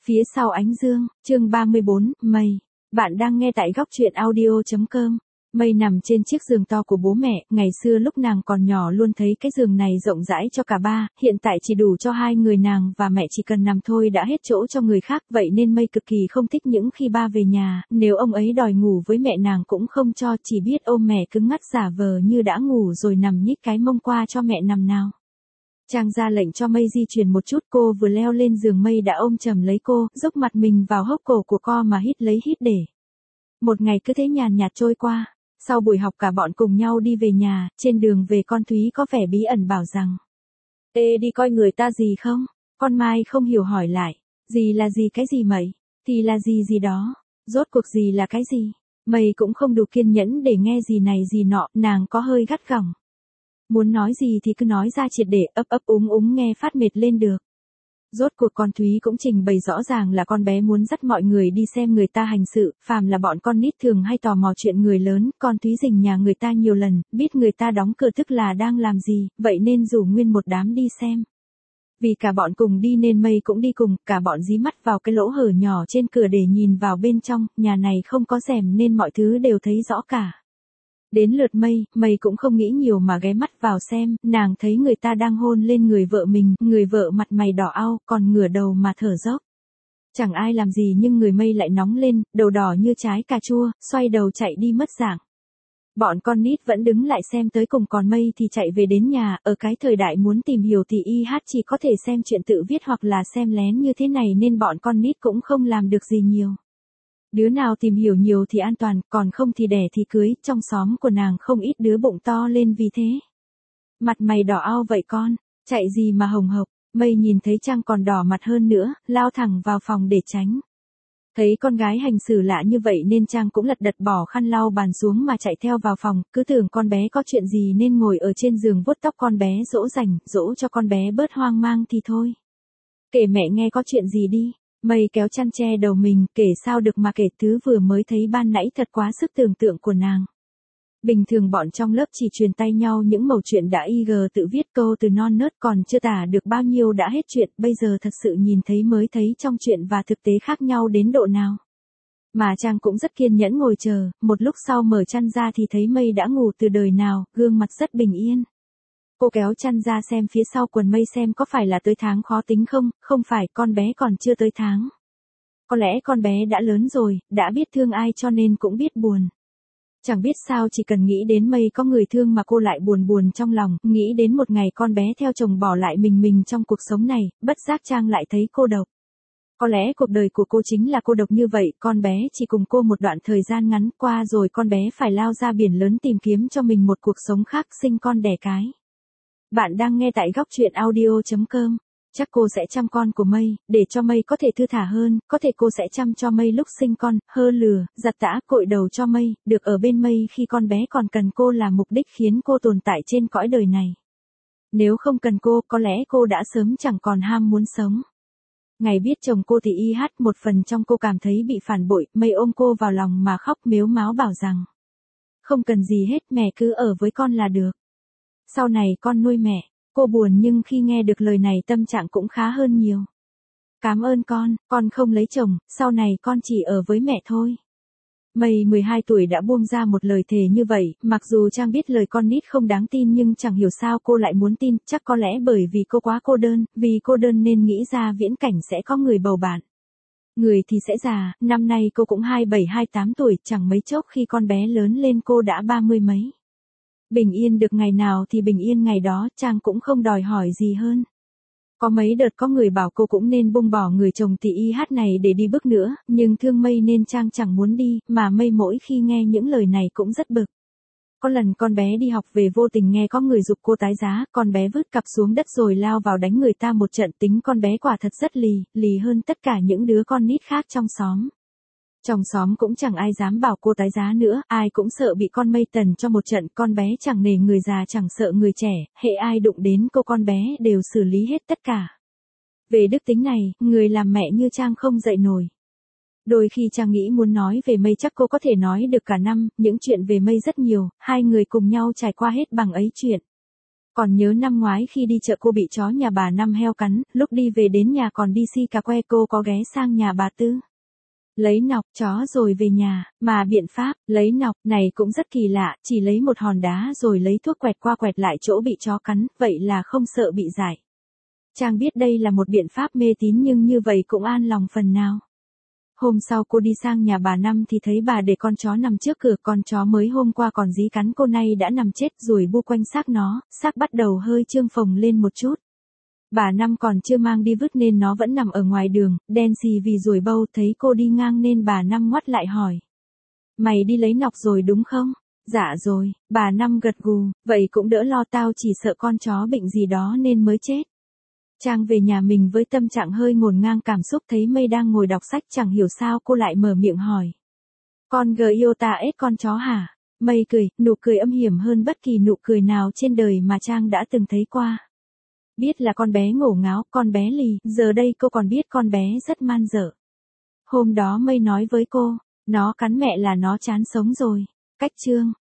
Phía sau ánh dương, chương 34, Mây. Bạn đang nghe tại góc truyện audio.com. Mây nằm trên chiếc giường to của bố mẹ, ngày xưa lúc nàng còn nhỏ luôn thấy cái giường này rộng rãi cho cả ba, hiện tại chỉ đủ cho hai người nàng và mẹ chỉ cần nằm thôi đã hết chỗ cho người khác, vậy nên Mây cực kỳ không thích những khi ba về nhà, nếu ông ấy đòi ngủ với mẹ nàng cũng không cho, chỉ biết ôm mẹ cứng ngắc giả vờ như đã ngủ rồi nằm nhích cái mông qua cho mẹ nằm nào. Trang ra lệnh cho Mây di chuyển một chút, cô vừa leo lên giường Mây đã ôm chầm lấy cô, dốc mặt mình vào hốc cổ của cô mà hít lấy hít để. Một ngày cứ thế nhàn nhạt trôi qua, sau buổi học cả bọn cùng nhau đi về nhà, trên đường về con Thúy có vẻ bí ẩn bảo rằng: "Ê đi coi người ta gì không?" Con Mai không hiểu hỏi lại: "Gì là gì cái gì mày? Thì là gì gì đó, rốt cuộc gì là cái gì?" Mây cũng không đủ kiên nhẫn để nghe gì này gì nọ, nàng có hơi gắt gỏng. Muốn nói gì thì cứ nói ra triệt để, ấp ấp úng úng nghe phát mệt lên được. Rốt cuộc con Thúy cũng trình bày rõ ràng là con bé muốn dắt mọi người đi xem người ta hành sự, phàm là bọn con nít thường hay tò mò chuyện người lớn, con Thúy rình nhà người ta nhiều lần, biết người ta đóng cửa tức là đang làm gì, vậy nên rủ nguyên một đám đi xem. Vì cả bọn cùng đi nên Mây cũng đi cùng, cả bọn dí mắt vào cái lỗ hở nhỏ trên cửa để nhìn vào bên trong, nhà này không có rèm nên mọi thứ đều thấy rõ cả. Đến lượt Mây cũng không nghĩ nhiều mà ghé mắt vào xem, nàng thấy người ta đang hôn lên người vợ mình, người vợ mặt mày đỏ au, còn ngửa đầu mà thở dốc. Chẳng ai làm gì nhưng người Mây lại nóng lên, đầu đỏ như trái cà chua, xoay đầu chạy đi mất dạng. Bọn con nít vẫn đứng lại xem tới cùng, còn Mây thì chạy về đến nhà, ở cái thời đại muốn tìm hiểu thì chỉ có thể xem chuyện tự viết hoặc là xem lén như thế này nên bọn con nít cũng không làm được gì nhiều. Đứa nào tìm hiểu nhiều thì an toàn, còn không thì đẻ thì cưới, trong xóm của nàng không ít đứa bụng to lên vì thế. Mặt mày đỏ ao vậy con, chạy gì mà hồng hộc, Mây nhìn thấy Trang còn đỏ mặt hơn nữa, lao thẳng vào phòng để tránh. Thấy con gái hành xử lạ như vậy nên Trang cũng lật đật bỏ khăn lau bàn xuống mà chạy theo vào phòng, cứ tưởng con bé có chuyện gì nên ngồi ở trên giường vuốt tóc con bé dỗ cho con bé bớt hoang mang thì thôi. Kể mẹ nghe có chuyện gì đi. Mây kéo chăn che đầu mình, kể sao được mà kể thứ vừa mới thấy ban nãy thật quá sức tưởng tượng của nàng. Bình thường bọn trong lớp chỉ truyền tay nhau những mẩu chuyện đã tự viết câu từ non nớt còn chưa tả được bao nhiêu đã hết chuyện, bây giờ thật sự nhìn thấy mới thấy trong chuyện và thực tế khác nhau đến độ nào. Mà Trang cũng rất kiên nhẫn ngồi chờ, một lúc sau mở chăn ra thì thấy Mây đã ngủ từ đời nào, gương mặt rất bình yên. Cô kéo chăn ra xem phía sau quần Mây xem có phải là tới tháng khó tính không, không phải, con bé còn chưa tới tháng. Có lẽ con bé đã lớn rồi, đã biết thương ai cho nên cũng biết buồn. Chẳng biết sao chỉ cần nghĩ đến Mây có người thương mà cô lại buồn trong lòng, nghĩ đến một ngày con bé theo chồng bỏ lại mình trong cuộc sống này, bất giác Trang lại thấy cô độc. Có lẽ cuộc đời của cô chính là cô độc như vậy, con bé chỉ cùng cô một đoạn thời gian ngắn qua rồi con bé phải lao ra biển lớn tìm kiếm cho mình một cuộc sống khác, sinh con đẻ cái. Bạn đang nghe tại góc truyện audio.com. Chắc cô sẽ chăm con của Mây, để cho Mây có thể thư thả hơn, có thể cô sẽ chăm cho Mây lúc sinh con, hơ lừa, giặt tã, cội đầu cho Mây, được ở bên Mây khi con bé còn cần cô là mục đích khiến cô tồn tại trên cõi đời này. Nếu không cần cô, có lẽ cô đã sớm chẳng còn ham muốn sống. Ngày biết chồng cô thì một phần trong cô cảm thấy bị phản bội, Mây ôm cô vào lòng mà khóc mếu máo bảo rằng: "Không cần gì hết, mẹ cứ ở với con là được. Sau này con nuôi mẹ." Cô buồn nhưng khi nghe được lời này tâm trạng cũng khá hơn nhiều. "Cảm ơn con không lấy chồng, sau này con chỉ ở với mẹ thôi." Mây 12 tuổi đã buông ra một lời thề như vậy, mặc dù Trang biết lời con nít không đáng tin nhưng chẳng hiểu sao cô lại muốn tin, chắc có lẽ bởi vì cô quá cô đơn, vì cô đơn nên nghĩ ra viễn cảnh sẽ có người bầu bạn. Người thì sẽ già, năm nay cô cũng 27-28 tuổi, chẳng mấy chốc khi con bé lớn lên cô đã 30 mấy. Bình yên được ngày nào thì bình yên ngày đó, Trang cũng không đòi hỏi gì hơn. Có mấy đợt có người bảo cô cũng nên buông bỏ người chồng thì này để đi bước nữa, nhưng thương Mây nên Trang chẳng muốn đi, mà Mây mỗi khi nghe những lời này cũng rất bực. Có lần con bé đi học về vô tình nghe có người giục cô tái giá, con bé vứt cặp xuống đất rồi lao vào đánh người ta một trận, tính con bé quả thật rất lì hơn tất cả những đứa con nít khác trong xóm. Trong xóm cũng chẳng ai dám bảo cô tái giá nữa, ai cũng sợ bị con Mây tần cho một trận, con bé chẳng nể người già chẳng sợ người trẻ, hễ ai đụng đến cô con bé đều xử lý hết tất cả. Về đức tính này, người làm mẹ như Trang không dạy nổi. Đôi khi Trang nghĩ muốn nói về Mây chắc cô có thể nói được cả năm, những chuyện về Mây rất nhiều, hai người cùng nhau trải qua hết bằng ấy chuyện. Còn nhớ năm ngoái khi đi chợ cô bị chó nhà bà Năm heo cắn, lúc đi về đến nhà còn đi si cà que cô có ghé sang nhà bà Tư. Lấy nọc chó rồi về nhà, mà biện pháp, lấy nọc này cũng rất kỳ lạ, chỉ lấy một hòn đá rồi lấy thuốc quẹt qua quẹt lại chỗ bị chó cắn, vậy là không sợ bị dại. Trang biết đây là một biện pháp mê tín nhưng như vậy cũng an lòng phần nào. Hôm sau cô đi sang nhà bà Năm thì thấy bà để con chó nằm trước cửa, con chó mới hôm qua còn dí cắn cô nay đã nằm chết rồi bu quanh xác nó, xác bắt đầu hơi trương phồng lên một chút. Bà Năm còn chưa mang đi vứt nên nó vẫn nằm ở ngoài đường, đen xì vì ruồi bâu, thấy cô đi ngang nên bà Năm ngoắt lại hỏi. Mày đi lấy nọc rồi đúng không? Dạ rồi, bà Năm gật gù, vậy cũng đỡ lo, tao chỉ sợ con chó bệnh gì đó nên mới chết. Trang về nhà mình với tâm trạng hơi ngổn ngang cảm xúc, thấy Mây đang ngồi đọc sách chẳng hiểu sao cô lại mở miệng hỏi. Con Giota ết con chó hả? Mây cười, nụ cười âm hiểm hơn bất kỳ nụ cười nào trên đời mà Trang đã từng thấy qua. Biết là con bé ngổ ngáo, con bé lì, giờ đây cô còn biết con bé rất man dợ. Hôm đó Mây nói với cô, nó cắn mẹ là nó chán sống rồi. Cách chương.